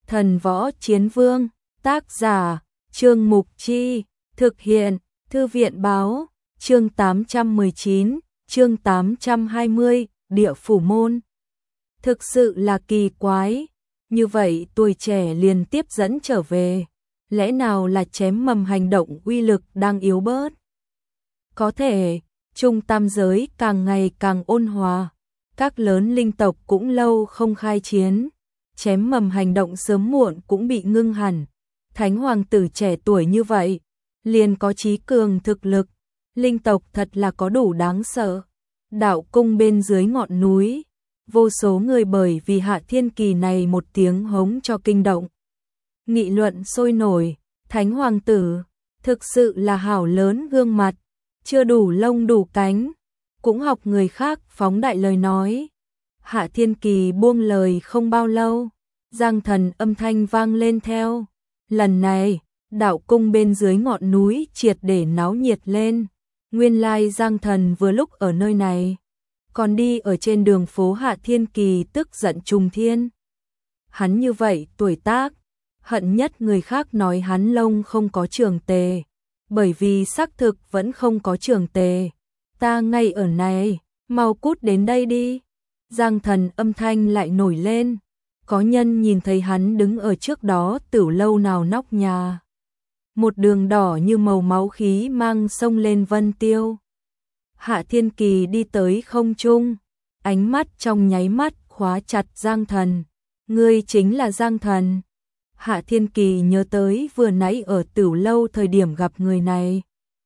Thần võ chiến vương, tác giả, Trương Mục Chi, thực hiện, Thư viện báo, chương 819, chương 820, địa phủ môn. Thực sự là kỳ quái, như vậy tuổi trẻ liền tiếp dẫn trở về, lẽ nào là chém mầm hành động uy lực đang yếu bớt? Có thể, Trung tam giới càng ngày càng ôn hòa, các lớn linh tộc cũng lâu không khai chiến, chém mầm hành động sớm muộn cũng bị ngưng hẳn. Thánh hoàng tử trẻ tuổi như vậy, liền có chí cường thực lực, linh tộc thật là có đủ đáng sợ. Đạo cung bên dưới ngọn núi, vô số người bởi vì Hạ Thiên Kỳ này một tiếng hống cho kinh động. Nghị luận sôi nổi, Thánh hoàng tử, thực sự là hảo lớn gương mặt, chưa đủ lông đủ cánh, cũng học người khác phóng đại lời nói. Hạ Thiên Kỳ buông lời không bao lâu, Giang Thần âm thanh vang lên theo. Lần này, đạo cung bên dưới ngọn núi triệt để náo nhiệt lên. Nguyên lai Giang Thần vừa lúc ở nơi này, còn đi ở trên đường phố. Hạ Thiên Kỳ tức giận trùng thiên. Hắn như vậy tuổi tác, hận nhất người khác nói hắn lông không có trường tề, bởi vì xác thực vẫn không có trường tề. Ta ngay ở này, mau cút đến đây đi. Giang Thần âm thanh lại nổi lên. Có nhân nhìn thấy hắn đứng ở trước đó tửu lâu nào nóc nhà. Một đường đỏ như màu máu khí mang sông lên vân tiêu. Hạ Thiên Kỳ đi tới không trung, ánh mắt trong nháy mắt khóa chặt Giang Thần. Ngươi chính là Giang Thần. Hạ Thiên Kỳ nhớ tới vừa nãy ở tửu lâu thời điểm gặp người này.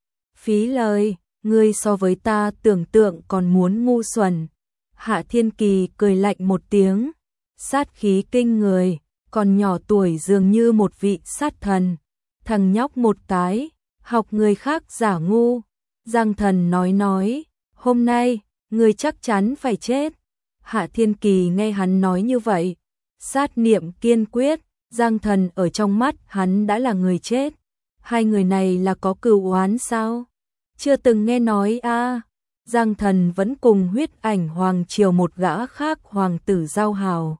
Phí lời, ngươi so với ta tưởng tượng còn muốn ngu xuẩn. Hạ Thiên Kỳ cười lạnh một tiếng, sát khí kinh người, còn nhỏ tuổi dường như một vị sát thần. Thằng nhóc một cái, học người khác giả ngu. Giang Thần nói, hôm nay, ngươi chắc chắn phải chết. Hạ Thiên Kỳ nghe hắn nói như vậy, sát niệm kiên quyết, Giang Thần ở trong mắt hắn đã là người chết. Hai người này là có cừu oán sao? Chưa từng nghe nói a. Giang Thần vẫn cùng Huyết Ảnh Hoàng Triều một gã khác hoàng tử giao hảo.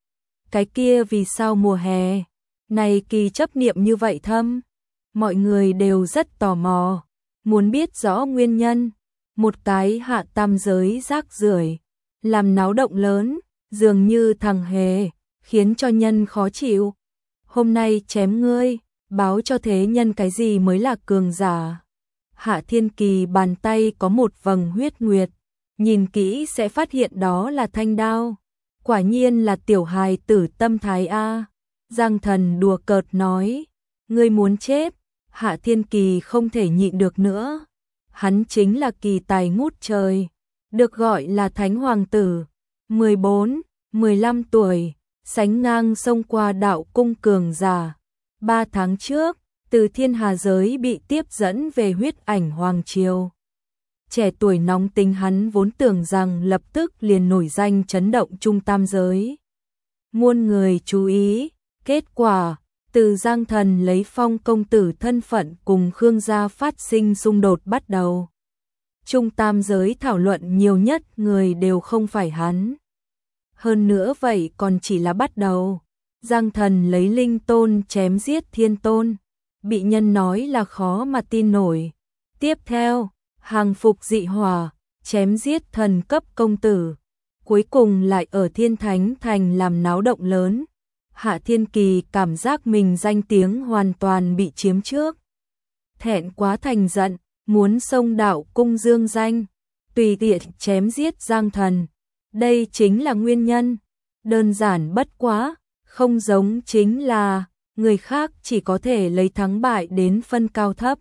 Cái kia vì sao mùa hè này kỳ chấp niệm như vậy thâm? Mọi người đều rất tò mò, muốn biết rõ nguyên nhân. Một cái hạ tam giới rác rưởi, làm náo động lớn, dường như thằng hề, khiến cho nhân khó chịu. Hôm nay chém ngươi, báo cho thế nhân cái gì mới là cường giả. Hạ Thiên Kỳ bàn tay có một vầng huyết nguyệt, nhìn kỹ sẽ phát hiện đó là thanh đao. Quả nhiên là tiểu hài tử tâm thái a. Giang Thần đùa cợt nói, ngươi muốn chết. Hạ Thiên Kỳ không thể nhịn được nữa. Hắn chính là kỳ tài ngút trời, được gọi là Thánh hoàng tử, 14, 15 tuổi, sánh ngang xông qua đạo cung cường giả. 3 tháng trước, từ Thiên Hà giới bị tiếp dẫn về Huyết Ảnh Hoàng Triều. Trẻ tuổi nóng tính hắn vốn tưởng rằng lập tức liền nổi danh chấn động Trung tam giới. Muôn người chú ý, kết quả, từ Giang Thần lấy Phong công tử thân phận cùng Khương gia phát sinh xung đột bắt đầu. Trung tam giới thảo luận nhiều nhất người đều không phải hắn. Hơn nữa vậy còn chỉ là bắt đầu. Giang Thần lấy linh tôn chém giết thiên tôn, bị nhân nói là khó mà tin nổi. Tiếp theo, hàng phục dị hỏa, chém giết thần cấp công tử. Cuối cùng lại ở Thiên Thánh Thành làm náo động lớn. Hạ Thiên Kỳ cảm giác mình danh tiếng hoàn toàn bị chiếm trước. Thẹn quá thành giận, muốn xông đạo cung dương danh, tùy tiện chém giết Giang Thần. Đây chính là nguyên nhân. Đơn giản bất quá, không giống chính là người khác chỉ có thể lấy thắng bại đến phân cao thấp.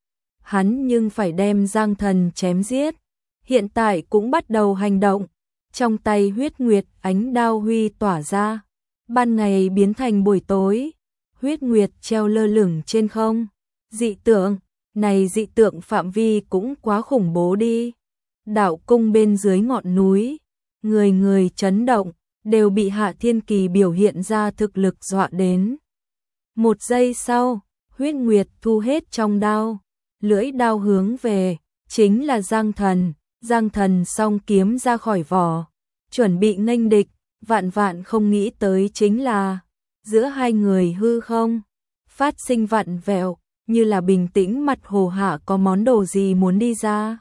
Hắn nhưng phải đem Giang Thần chém giết. Hiện tại cũng bắt đầu hành động. Trong tay huyết nguyệt ánh đao huy tỏa ra. Ban ngày biến thành buổi tối. Huyết nguyệt treo lơ lửng trên không. Dị tượng, này dị tượng phạm vi cũng quá khủng bố đi. Đạo cung bên dưới ngọn núi, người người chấn động, đều bị Hạ Thiên Kỳ biểu hiện ra thực lực dọa đến. Một giây sau, huyết nguyệt thu hết trong đao, lưỡi đao hướng về, chính là Giang Thần. Giang Thần song kiếm ra khỏi vỏ, chuẩn bị nghênh địch. Vạn vạn không nghĩ tới chính là giữa hai người hư không phát sinh vặn vẹo, như là bình tĩnh mặt hồ hạ có món đồ gì muốn đi ra.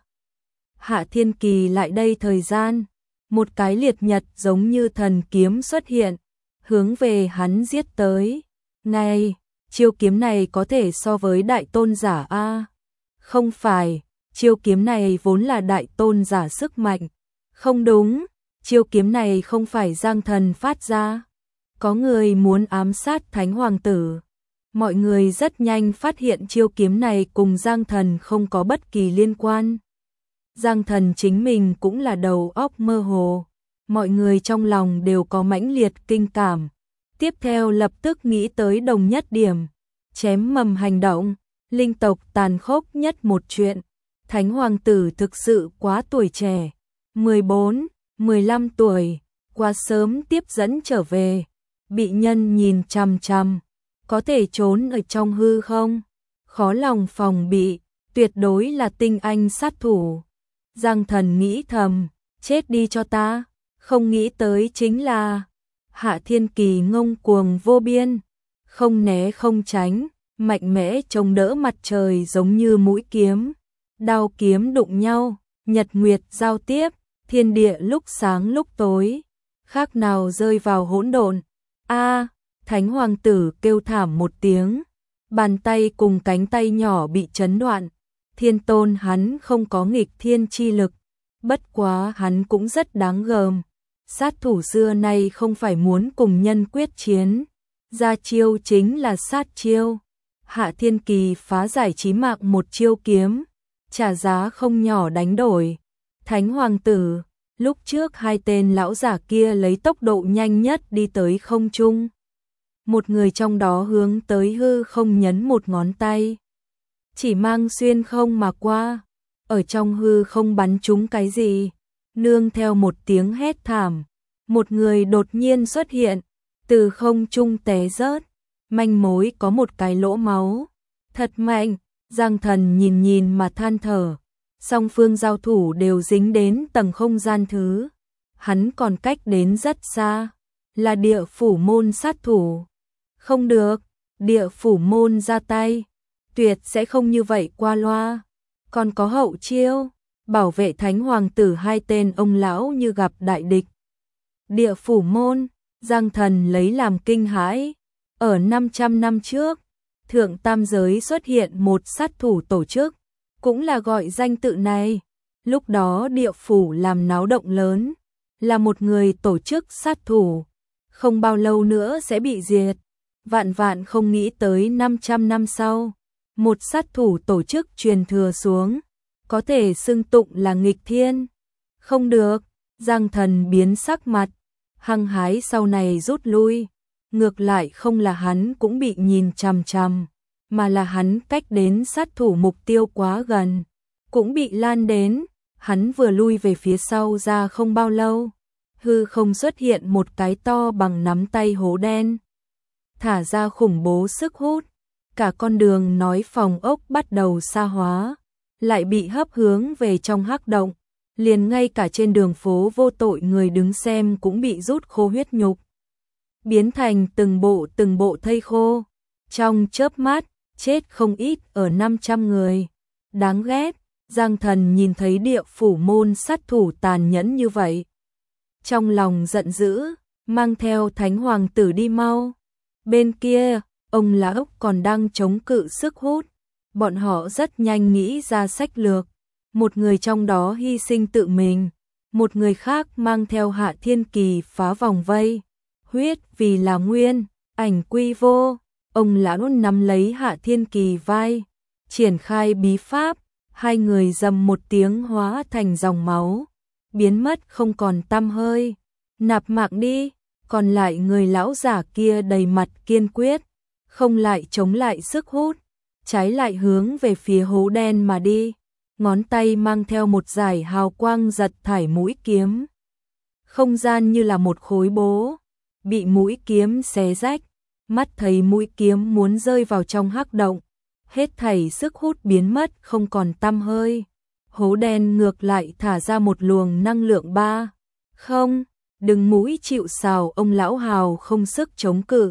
Hạ Thiên Kỳ lại đây thời gian, một cái liệt nhật giống như thần kiếm xuất hiện, hướng về hắn giết tới. Này, chiêu kiếm này có thể so với đại tôn giả a? Không phải, chiêu kiếm này vốn là đại tôn giả sức mạnh. Không đúng, chiêu kiếm này không phải Giang Thần phát ra. Có người muốn ám sát Thánh Hoàng tử. Mọi người rất nhanh phát hiện chiêu kiếm này cùng Giang Thần không có bất kỳ liên quan. Giang Thần chính mình cũng là đầu óc mơ hồ. Mọi người trong lòng đều có mãnh liệt kinh cảm. Tiếp theo lập tức nghĩ tới đồng nhất điểm. Chém mầm hành động, linh tộc tàn khốc nhất một chuyện. Thánh Hoàng tử thực sự quá tuổi trẻ. 14, 15 tuổi, quá sớm tiếp dẫn trở về. Bị nhân nhìn chằm chằm, có thể trốn ở trong hư không? Khó lòng phòng bị, tuyệt đối là tinh anh sát thủ. Giang Thần nghĩ thầm, chết đi cho ta. Không nghĩ tới chính là Hạ Thiên Kỳ ngông cuồng vô biên, không né không tránh, mạnh mẽ chống đỡ mặt trời giống như mũi kiếm. Đao kiếm đụng nhau, nhật nguyệt giao tiếp, thiên địa lúc sáng lúc tối, khác nào rơi vào hỗn độn. A, Thánh Hoàng tử kêu thảm một tiếng, bàn tay cùng cánh tay nhỏ bị chấn đoạn. Thiên tôn hắn không có nghịch thiên chi lực, bất quá hắn cũng rất đáng gờm. Sát thủ xưa nay không phải muốn cùng nhân quyết chiến, ra chiêu chính là sát chiêu. Hạ Thiên Kỳ phá giải chí mạng một chiêu kiếm, trả giá không nhỏ đánh đổi. Thánh Hoàng tử, lúc trước hai tên lão giả kia lấy tốc độ nhanh nhất đi tới không trung. Một người trong đó hướng tới hư không nhấn một ngón tay, chỉ mang xuyên không mà qua, ở trong hư không bắn trúng cái gì. Nương theo một tiếng hét thảm, một người đột nhiên xuất hiện, từ không trung té rớt, manh mối có một cái lỗ máu. Thật mạnh, Giang Thần nhìn nhìn mà than thở, song phương giao thủ đều dính đến tầng không gian thứ. Hắn còn cách đến rất xa, là địa phủ môn sát thủ. Không được, địa phủ môn ra tay, tuyệt sẽ không như vậy qua loa. Còn có hậu chiêu, bảo vệ Thánh Hoàng tử hai tên ông lão như gặp đại địch. Địa phủ môn, Giang Thần lấy làm kinh hãi. Ở 500 năm trước, Thượng Tam Giới xuất hiện một sát thủ tổ chức, cũng là gọi danh tự này. Lúc đó địa phủ làm náo động lớn, là một người tổ chức sát thủ, không bao lâu nữa sẽ bị diệt. Vạn vạn không nghĩ tới 500 năm sau, một sát thủ tổ chức truyền thừa xuống, có thể xưng tụng là nghịch thiên. Không được, Giang Thần biến sắc mặt, hăng hái sau này rút lui. Ngược lại không là hắn cũng bị nhìn chằm chằm, mà là hắn cách đến sát thủ mục tiêu quá gần, cũng bị lan đến. Hắn vừa lui về phía sau ra không bao lâu, hư không xuất hiện một cái to bằng nắm tay hố đen, thả ra khủng bố sức hút. Cả con đường nói phòng ốc bắt đầu xa hóa, lại bị hấp hướng về trong hắc động. Liền ngay cả trên đường phố vô tội người đứng xem cũng bị rút khô huyết nhục, biến thành từng bộ thây khô. Trong chớp mắt, chết không ít ở 500 người. Đáng ghét, Giang Thần nhìn thấy địa phủ môn sát thủ tàn nhẫn như vậy, trong lòng giận dữ, mang theo Thánh Hoàng tử đi mau. Bên kia, ông lão còn đang chống cự sức hút. Bọn họ rất nhanh nghĩ ra sách lược. Một người trong đó hy sinh tự mình, một người khác mang theo Hạ Thiên Kỳ phá vòng vây. Huyết vì là nguyên, ảnh quy vô. Ông lão nắm lấy Hạ Thiên Kỳ vai, triển khai bí pháp, hai người rầm một tiếng hóa thành dòng máu, biến mất không còn tăm hơi. Nạp mạng đi. Còn lại người lão giả kia đầy mặt kiên quyết, không lại chống lại sức hút, trái lại hướng về phía hố đen mà đi. Ngón tay mang theo một dải hào quang giật thải mũi kiếm. Không gian như là một khối bố, bị mũi kiếm xé rách, mắt thấy mũi kiếm muốn rơi vào trong hắc động, hết thảy sức hút biến mất không còn tăm hơi. Hố đen ngược lại thả ra một luồng năng lượng ba. Không, đừng mũi chịu sào, ông lão hào không sức chống cự,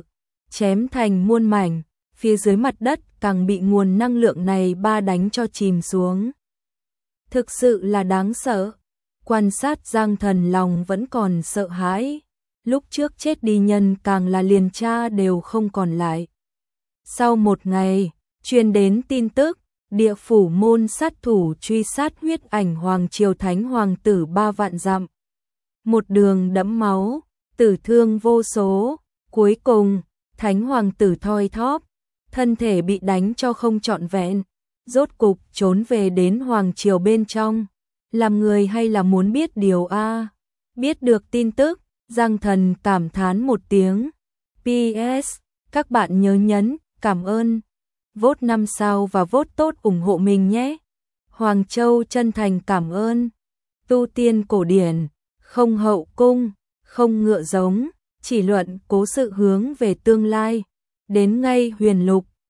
chém thành muôn mảnh, phía dưới mặt đất càng bị nguồn năng lượng này ba đánh cho chìm xuống. Thực sự là đáng sợ. Quan sát Giang Thần lòng vẫn còn sợ hãi. Lúc trước chết đi nhân càng là liền cha đều không còn lại. Sau một ngày, truyền đến tin tức, địa phủ môn sát thủ truy sát huyết ảnh Hoàng Triều Thánh Hoàng tử 3 vạn dặm. Một đường đẫm máu, tử thương vô số, cuối cùng, Thánh Hoàng tử thoi thóp, thân thể bị đánh cho không trọn vẹn, rốt cục trốn về đến Hoàng Triều bên trong. Làm người hay là muốn biết điều a? Biết được tin tức, Giang Thần cảm thán một tiếng. PS, các bạn nhớ nhấn, cảm ơn. Vote 5 sao và vote tốt ủng hộ mình nhé. Hoàng Châu chân thành cảm ơn. Tu tiên cổ điển, không hậu cung, không ngựa giống, chỉ luận cố sự hướng về tương lai. Đến ngay huyền lục,